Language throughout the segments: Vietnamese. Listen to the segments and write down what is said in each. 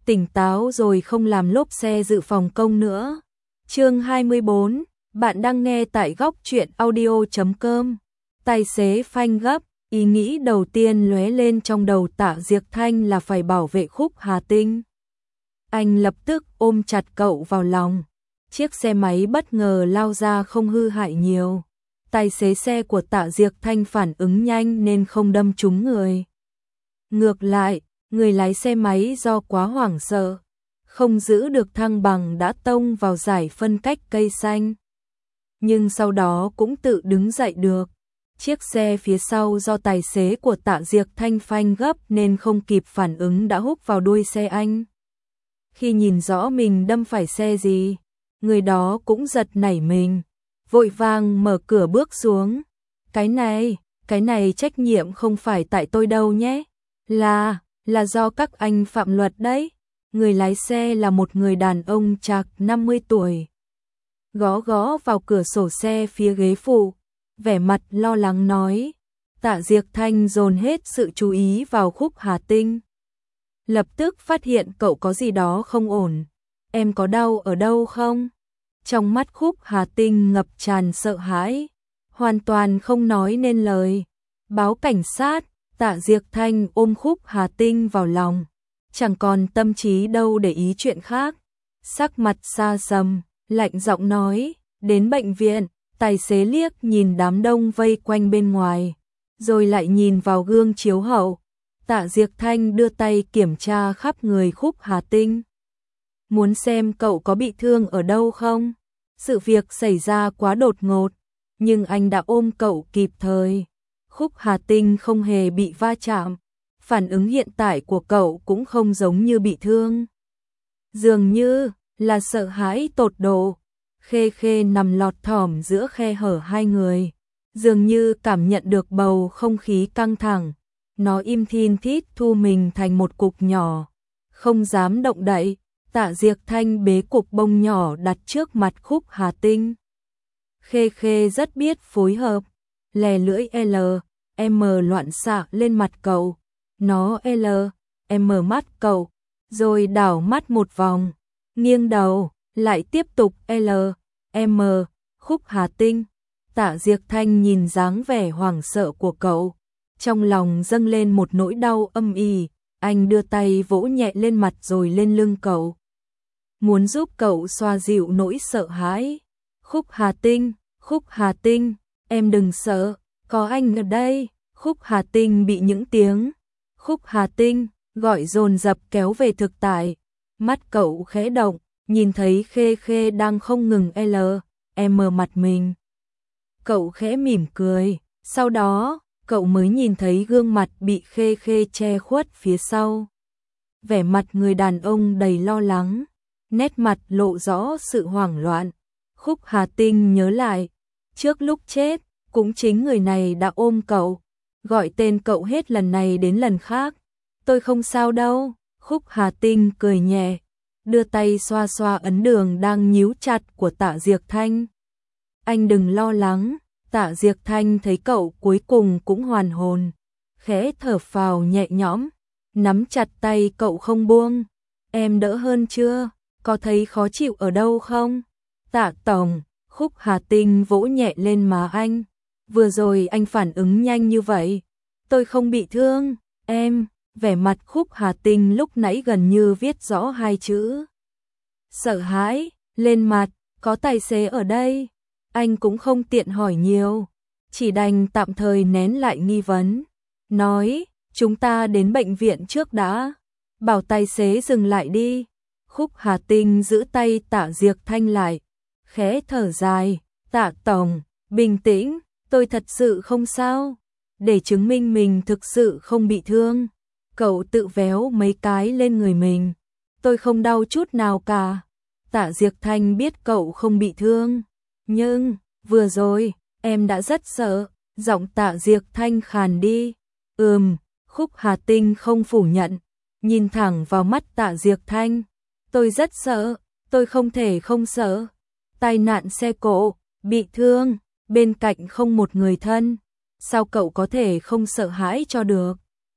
tỉnh táo rồi không làm lốp xe dự phòng công nữa. Chương 24, bạn đang nghe tại góc truyện audio.com. Tài xế phanh gấp, ý nghĩ đầu tiên lóe lên trong đầu Tạ Diệc Thanh là phải bảo vệ Khúc Hà Tinh. Anh lập tức ôm chặt cậu vào lòng. Chiếc xe máy bất ngờ lao ra không hư hại nhiều. Tài xế xe của Tạ Diệc Thanh phản ứng nhanh nên không đâm trúng người. Ngược lại, người lái xe máy do quá hoảng sợ, không giữ được thăng bằng đã tông vào dải phân cách cây xanh. Nhưng sau đó cũng tự đứng dậy được. Chiếc xe phía sau do tài xế của Tạ Diệc Thanh phanh gấp nên không kịp phản ứng đã húc vào đuôi xe anh. Khi nhìn rõ mình đâm phải xe gì, người đó cũng giật nảy mình, vội vàng mở cửa bước xuống. Cái này trách nhiệm không phải tại tôi đâu nhé. Là do các anh phạm luật đấy. Người lái xe là một người đàn ông chạc 50 tuổi. Gõ vào cửa sổ xe phía ghế phụ, vẻ mặt lo lắng nói. Tạ Diệc Thanh dồn hết sự chú ý vào Khúc Hà Tinh. Lập tức phát hiện cậu có gì đó không ổn. Em có đau ở đâu không? Trong mắt Khúc Hà Tinh ngập tràn sợ hãi, hoàn toàn không nói nên lời. Báo cảnh sát. Tạ Diệc Thanh ôm Khúc Hà Tinh vào lòng, chẳng còn tâm trí đâu để ý chuyện khác. Sắc mặt xa sầm, lạnh giọng nói, đến bệnh viện. Tài xế liếc nhìn đám đông vây quanh bên ngoài, rồi lại nhìn vào gương chiếu hậu. Tạ Diệc Thanh đưa tay kiểm tra khắp người Khúc Hà Tinh. Muốn xem cậu có bị thương ở đâu không? Sự việc xảy ra quá đột ngột, nhưng anh đã ôm cậu kịp thời. Khúc Hà Tinh không hề bị va chạm, phản ứng hiện tại của cậu cũng không giống như bị thương. Dường như là sợ hãi tột độ. Khê Khê nằm lọt thỏm giữa khe hở hai người, dường như cảm nhận được bầu không khí căng thẳng. Nó im thin thít thu mình thành một cục nhỏ, không dám động đậy. Tạ Diệc Thanh bế cục bông nhỏ đặt trước mặt Khúc Hà Tinh. Khê Khê rất biết phối hợp, lè lưỡi M loạn xạ lên mặt cậu. Nó M mắt cậu, rồi đảo mắt một vòng, nghiêng đầu, lại tiếp tục M. Khúc Hà Tinh. Tạ Diệc Thanh nhìn dáng vẻ hoảng sợ của cậu, trong lòng dâng lên một nỗi đau âm ỉ. Anh đưa tay vỗ nhẹ lên mặt rồi lên lưng cậu, muốn giúp cậu xoa dịu nỗi sợ hãi. Khúc Hà Tinh, em đừng sợ, có anh ở đây. Khúc Hà Tinh bị những tiếng Khúc Hà Tinh gọi dồn dập kéo về thực tại. Mắt cậu khẽ động, nhìn thấy Khê Khê đang không ngừng M mặt mình. Cậu khẽ mỉm cười, sau đó cậu mới nhìn thấy gương mặt bị Khê Khê che khuất phía sau. Vẻ mặt người đàn ông đầy lo lắng, nét mặt lộ rõ sự hoảng loạn. Khúc Hà Tinh nhớ lại, trước lúc chết, cũng chính người này đã ôm cậu, gọi tên cậu hết lần này đến lần khác. Tôi không sao đâu. Khúc Hà Tinh cười nhẹ, đưa tay xoa xoa ấn đường đang nhíu chặt của Tạ Diệc Thanh. Anh đừng lo lắng. Tạ Diệc Thanh thấy cậu cuối cùng cũng hoàn hồn, khẽ thở phào nhẹ nhõm, nắm chặt tay cậu không buông. Em đỡ hơn chưa? Có thấy khó chịu ở đâu không? Tạ tổng. Khúc Hà Tinh vỗ nhẹ lên má anh. Vừa rồi anh phản ứng nhanh như vậy. Tôi không bị thương, em. Vẻ mặt Khúc Hà Tinh lúc nãy gần như viết rõ hai chữ sợ hãi lên mặt. Có tài xế ở đây, anh cũng không tiện hỏi nhiều, chỉ đành tạm thời nén lại nghi vấn, nói, chúng ta đến bệnh viện trước đã, bảo tài xế dừng lại đi. Khúc Hà Tinh giữ tay Tạ Diệc Thanh lại, khẽ thở dài. Tạ tổng, bình tĩnh, tôi thật sự không sao. Để chứng minh mình thực sự không bị thương, cậu tự véo mấy cái lên người mình. Tôi không đau chút nào cả. Tạ Diệc Thanh biết cậu không bị thương, nhưng vừa rồi em đã rất sợ. Giọng Tạ Diệc Thanh khàn đi. Khúc Hà Tinh không phủ nhận, nhìn thẳng vào mắt Tạ Diệc Thanh. Tôi rất sợ, tôi không thể không sợ. Tai nạn xe cộ, bị thương, bên cạnh không một người thân, sao cậu có thể không sợ hãi cho được?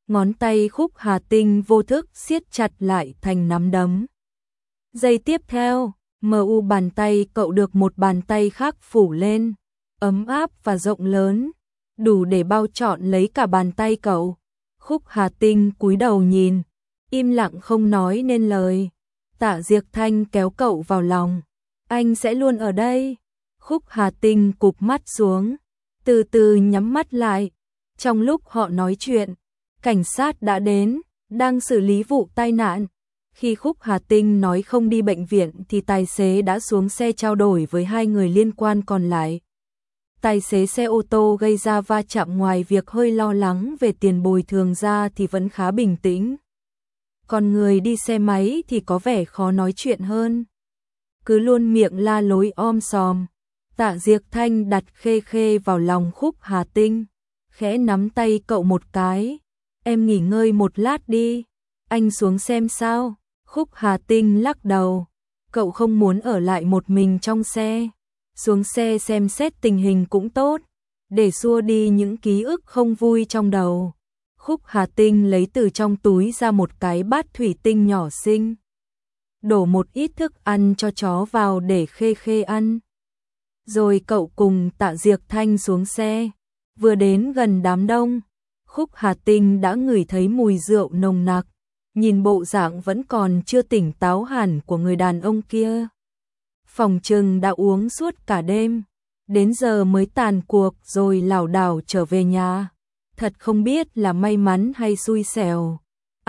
ngón tay Khúc Hà Tinh vô thức siết chặt lại thành nắm đấm. Giây tiếp theo, mu bàn tay cậu được một bàn tay khác phủ lên, ấm áp và rộng lớn, đủ để bao trọn lấy cả bàn tay cậu. Khúc Hà Tinh cúi đầu nhìn, im lặng không nói nên lời. Tạ Diệc Thanh kéo cậu vào lòng. Anh sẽ luôn ở đây. Khúc Hà Tinh cụp mắt xuống, từ từ nhắm mắt lại. Trong lúc họ nói chuyện, cảnh sát đã đến, đang xử lý vụ tai nạn. Khi Khúc Hà Tinh nói không đi bệnh viện thì tài xế đã xuống xe trao đổi với hai người liên quan còn lại. Tài xế xe ô tô gây ra va chạm ngoài việc hơi lo lắng về tiền bồi thường ra thì vẫn khá bình tĩnh. Còn người đi xe máy thì có vẻ khó nói chuyện hơn. Cứ luôn miệng la lối om sòm. Tạ Diệc Thanh đặt Khê Khê vào lòng Khúc Hà Tinh, khẽ nắm tay cậu một cái. Em nghỉ ngơi một lát đi, anh xuống xem sao. Khúc Hà Tinh lắc đầu, cậu không muốn ở lại một mình trong xe. Xuống xe xem xét tình hình cũng tốt, để xua đi những ký ức không vui trong đầu. Khúc Hà Tinh lấy từ trong túi ra một cái bát thủy tinh nhỏ xinh, đổ một ít thức ăn cho chó vào để Khê Khê ăn. Rồi cậu cùng Tạ Diệc Thanh xuống xe. Vừa đến gần đám đông, Khúc Hà Tinh đã ngửi thấy mùi rượu nồng nặc, nhìn bộ dạng vẫn còn chưa tỉnh táo hẳn của người đàn ông kia. Phòng trừng đã uống suốt cả đêm, đến giờ mới tàn cuộc rồi lảo đảo trở về nhà. Thật không biết là may mắn hay xui xẻo.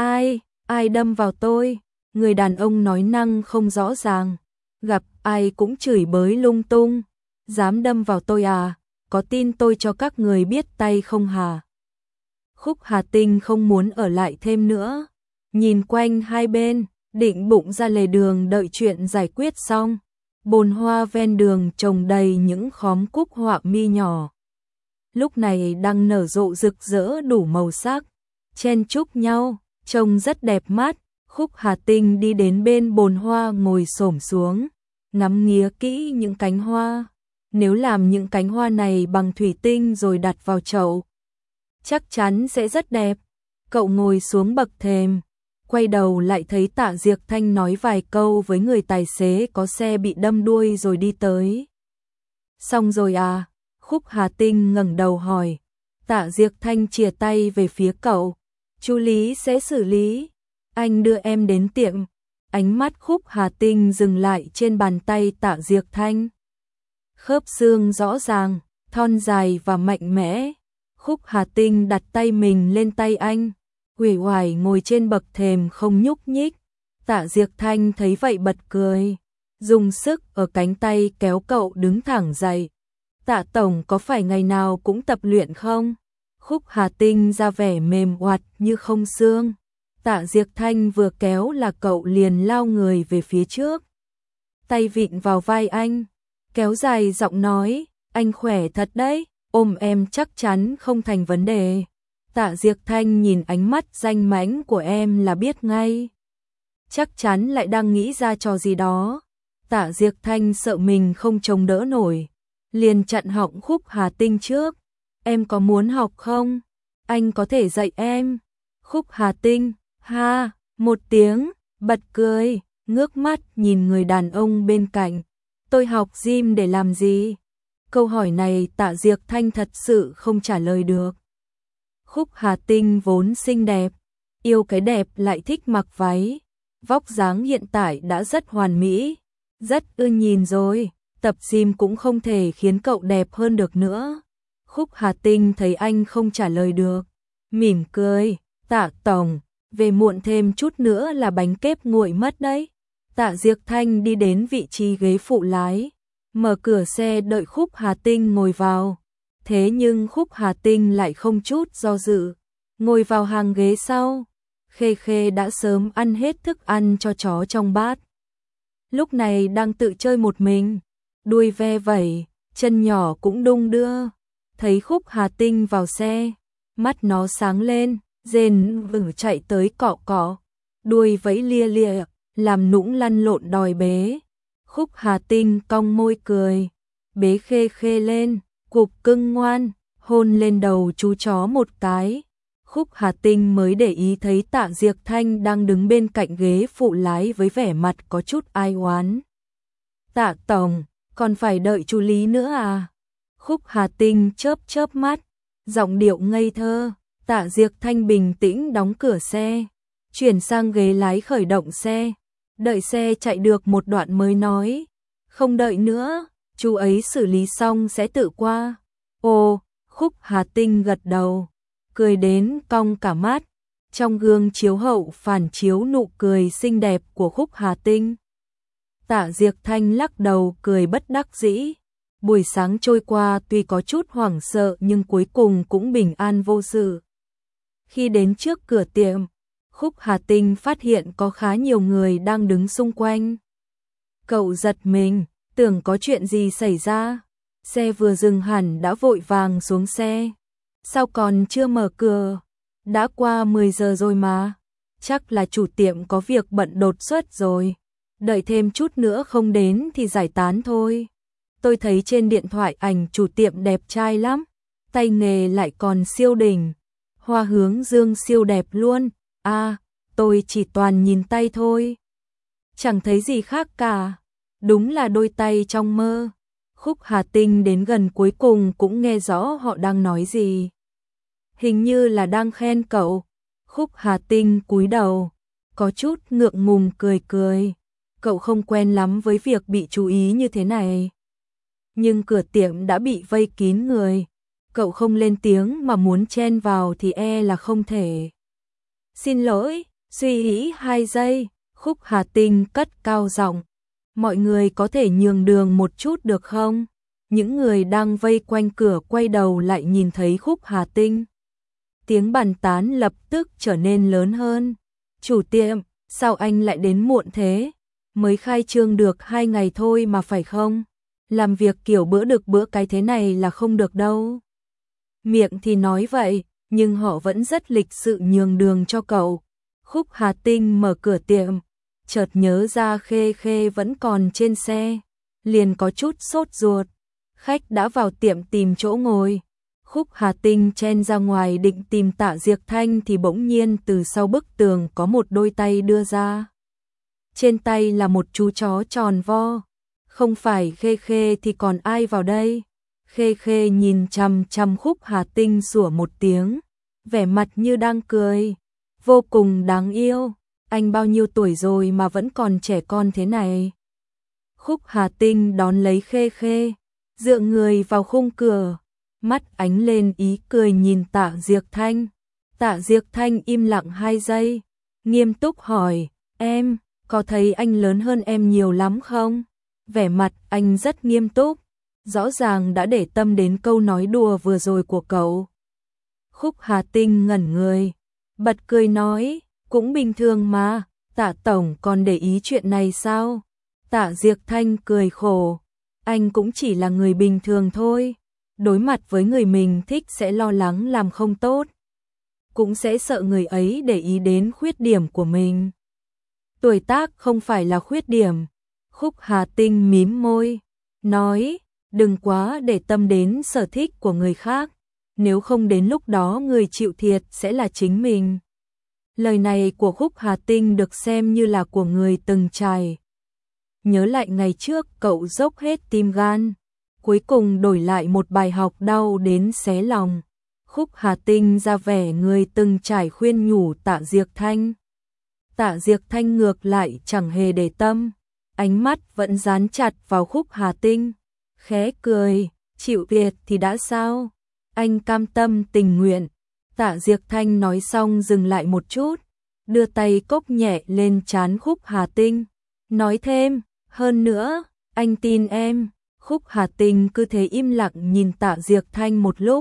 Ai đâm vào tôi? Người đàn ông nói năng không rõ ràng, gặp ai cũng chửi bới lung tung. Dám đâm vào tôi à? Có tin tôi cho các người biết tay không hả? Khúc Hà Tinh không muốn ở lại thêm nữa, nhìn quanh hai bên, định bụng ra lề đường đợi chuyện giải quyết xong. Bồn hoa ven đường trồng đầy những khóm cúc họa mi nhỏ. Lúc này đang nở rộ rực rỡ đủ màu sắc, chen chúc nhau, trông rất đẹp mắt. Khúc Hà Tinh đi đến bên bồn hoa ngồi xổm xuống, ngắm nghía kỹ những cánh hoa. Nếu làm những cánh hoa này bằng thủy tinh rồi đặt vào chậu, chắc chắn sẽ rất đẹp. Cậu ngồi xuống bậc thềm, quay đầu lại thấy Tạ Diệc Thanh nói vài câu với người tài xế có xe bị đâm đuôi rồi đi tới. Xong rồi à? Khúc Hà Tinh ngẩng đầu hỏi. Tạ Diệc Thanh chìa tay về phía cậu. Chú Lý sẽ xử lý. Anh đưa em đến tiệm. Ánh mắt Khúc Hà Tinh dừng lại trên bàn tay Tạ Diệc Thanh. Khớp xương rõ ràng, thon dài và mạnh mẽ. Khúc Hà Tinh đặt tay mình lên tay anh, uể oải ngồi trên bậc thềm không nhúc nhích. Tạ Diệc Thanh thấy vậy bật cười, dùng sức ở cánh tay kéo cậu đứng thẳng dậy. Tạ tổng có phải ngày nào cũng tập luyện không? Khúc Hà Tinh ra vẻ mềm oặt như không xương. Tạ Diệc Thanh vừa kéo là cậu liền lao người về phía trước, tay vịn vào vai anh, kéo dài giọng nói, anh khỏe thật đấy, ôm em chắc chắn không thành vấn đề. Tạ Diệc Thanh nhìn ánh mắt danh mãnh của em là biết ngay. Chắc chắn lại đang nghĩ ra trò gì đó. Tạ Diệc Thanh sợ mình không chống đỡ nổi, liền chặn họng Khúc Hà Tinh trước. Em có muốn học không? Anh có thể dạy em. Khúc Hà Tinh, ha, một tiếng, bật cười, ngước mắt nhìn người đàn ông bên cạnh. Tôi học gym để làm gì? Câu hỏi này Tạ Diệc Thanh thật sự không trả lời được. Khúc Hà Tinh vốn xinh đẹp, yêu cái đẹp lại thích mặc váy. Vóc dáng hiện tại đã rất hoàn mỹ, rất ưa nhìn rồi, tập gym cũng không thể khiến cậu đẹp hơn được nữa. Khúc Hà Tinh thấy anh không trả lời được, mỉm cười, Tạ tổng, về muộn thêm chút nữa là bánh kép nguội mất đấy. Tạ Diệc Thanh đi đến vị trí ghế phụ lái, mở cửa xe đợi Khúc Hà Tinh ngồi vào. Thế nhưng Khúc Hà Tinh lại không chút do dự, ngồi vào hàng ghế sau. Khê Khê đã sớm ăn hết thức ăn cho chó trong bát, lúc này đang tự chơi một mình, đuôi ve vẩy, chân nhỏ cũng đung đưa. Thấy Khúc Hà Tinh vào xe, mắt nó sáng lên, rên vử chạy tới cọ cọ, đuôi vẫy lia lia, làm nũng lăn lộn đòi bế. Khúc Hà Tinh cong môi cười, bế Khê Khê lên, cục cưng ngoan, hôn lên đầu chú chó một cái. Khúc Hà Tinh mới để ý thấy Tạ Diệc Thanh đang đứng bên cạnh ghế phụ lái với vẻ mặt có chút ai oán. Tạ tổng, còn phải đợi chú Lý nữa à? Khúc Hà Tinh chớp chớp mắt, giọng điệu ngây thơ. Tạ Diệc Thanh bình tĩnh đóng cửa xe, chuyển sang ghế lái khởi động xe. Đợi xe chạy được một đoạn mới nói, không đợi nữa, chú ấy xử lý xong sẽ tự qua. Ồ, Khúc Hà Tinh gật đầu, cười đến cong cả mắt. Trong gương chiếu hậu phản chiếu nụ cười xinh đẹp của Khúc Hà Tinh. Tạ Diệc Thanh lắc đầu cười bất đắc dĩ. Buổi sáng trôi qua tuy có chút hoảng sợ nhưng cuối cùng cũng bình an vô sự. Khi đến trước cửa tiệm, Khúc Hà Tinh phát hiện có khá nhiều người đang đứng xung quanh. Cậu giật mình, tưởng có chuyện gì xảy ra. Xe vừa dừng hẳn đã vội vàng xuống xe. Sao còn chưa mở cửa? Đã qua 10 giờ rồi mà. Chắc là chủ tiệm có việc bận đột xuất rồi. Đợi thêm chút nữa không đến thì giải tán thôi. Tôi thấy trên điện thoại ảnh chủ tiệm đẹp trai lắm. Tay nghề lại còn siêu đỉnh. Hoa hướng dương siêu đẹp luôn. À, tôi chỉ toàn nhìn tay thôi. Chẳng thấy gì khác cả. Đúng là đôi tay trong mơ. Khúc Hà Tinh đến gần cuối cùng cũng nghe rõ họ đang nói gì. Hình như là đang khen cậu. Khúc Hà Tinh cúi đầu, có chút ngượng ngùng cười cười. Cậu không quen lắm với việc bị chú ý như thế này. Nhưng cửa tiệm đã bị vây kín người. Cậu không lên tiếng mà muốn chen vào thì e là không thể. Xin lỗi, suy nghĩ 2 giây, Khúc Hà Tinh cất cao giọng. Mọi người có thể nhường đường một chút được không? Những người đang vây quanh cửa quay đầu lại nhìn thấy Khúc Hà Tinh. Tiếng bàn tán lập tức trở nên lớn hơn. Chủ tiệm, sao anh lại đến muộn thế? Mới khai trương được 2 ngày thôi mà phải không? Làm việc kiểu bữa được bữa cái thế này là không được đâu. Miệng thì nói vậy, nhưng họ vẫn rất lịch sự nhường đường cho cậu. Khúc Hà Tinh mở cửa tiệm, chợt nhớ ra Khê Khê vẫn còn trên xe, liền có chút sốt ruột. Khách đã vào tiệm tìm chỗ ngồi. Khúc Hà Tinh chen ra ngoài định tìm Tạ Diệc Thanh thì bỗng nhiên từ sau bức tường có một đôi tay đưa ra. Trên tay là một chú chó tròn vo. Không phải Khê Khê thì còn ai vào đây? Khê Khê nhìn chằm chằm Khúc Hà Tinh sủa một tiếng, vẻ mặt như đang cười, vô cùng đáng yêu. Anh bao nhiêu tuổi rồi mà vẫn còn trẻ con thế này? Khúc Hà Tinh đón lấy Khê Khê, dựa người vào khung cửa, mắt ánh lên ý cười nhìn Tạ Diệc Thanh. Tạ Diệc Thanh im lặng 2 giây, nghiêm túc hỏi, em, có thấy anh lớn hơn em nhiều lắm không? Vẻ mặt anh rất nghiêm túc, rõ ràng đã để tâm đến câu nói đùa vừa rồi của cậu. Khúc Hà Tinh ngẩn người, bật cười nói, cũng bình thường mà, Tạ tổng còn để ý chuyện này sao? Tạ Diệc Thanh cười khổ, anh cũng chỉ là người bình thường thôi. Đối mặt với người mình thích sẽ lo lắng làm không tốt, cũng sẽ sợ người ấy để ý đến khuyết điểm của mình. Tuổi tác không phải là khuyết điểm. Khúc Hà Tinh mím môi, nói, đừng quá để tâm đến sở thích của người khác, nếu không đến lúc đó người chịu thiệt sẽ là chính mình. Lời này của Khúc Hà Tinh được xem như là của người từng trải. Nhớ lại ngày trước cậu dốc hết tim gan, cuối cùng đổi lại một bài học đau đến xé lòng. Khúc Hà Tinh ra vẻ người từng trải khuyên nhủ Tạ Diệc Thanh. Tạ Diệc Thanh ngược lại chẳng hề để tâm, ánh mắt vẫn dán chặt vào Khúc Hà Tinh, khẽ cười, chịu thiệt thì đã sao? Anh cam tâm tình nguyện. Tạ Diệc Thanh nói xong dừng lại một chút, đưa tay cốc nhẹ lên trán Khúc Hà Tinh, nói thêm, hơn nữa, anh tin em. Khúc Hà Tinh cứ thế im lặng nhìn Tạ Diệc Thanh một lúc,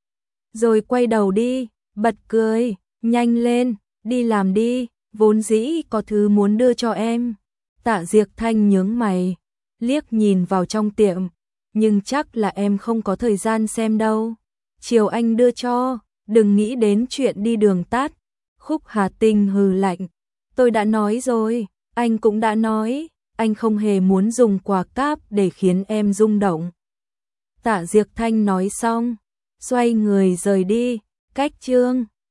rồi quay đầu đi, bật cười, nhanh lên, đi làm đi, vốn dĩ có thứ muốn đưa cho em. Tạ Diệc Thanh nhướng mày, liếc nhìn vào trong tiệm, nhưng chắc là em không có thời gian xem đâu. Chiều anh đưa cho, đừng nghĩ đến chuyện đi đường tắt. Khúc Hà Tinh hừ lạnh, tôi đã nói rồi, anh cũng đã nói, anh không hề muốn dùng quà cáp để khiến em rung động. Tạ Diệc Thanh nói xong, xoay người rời đi, cách chương.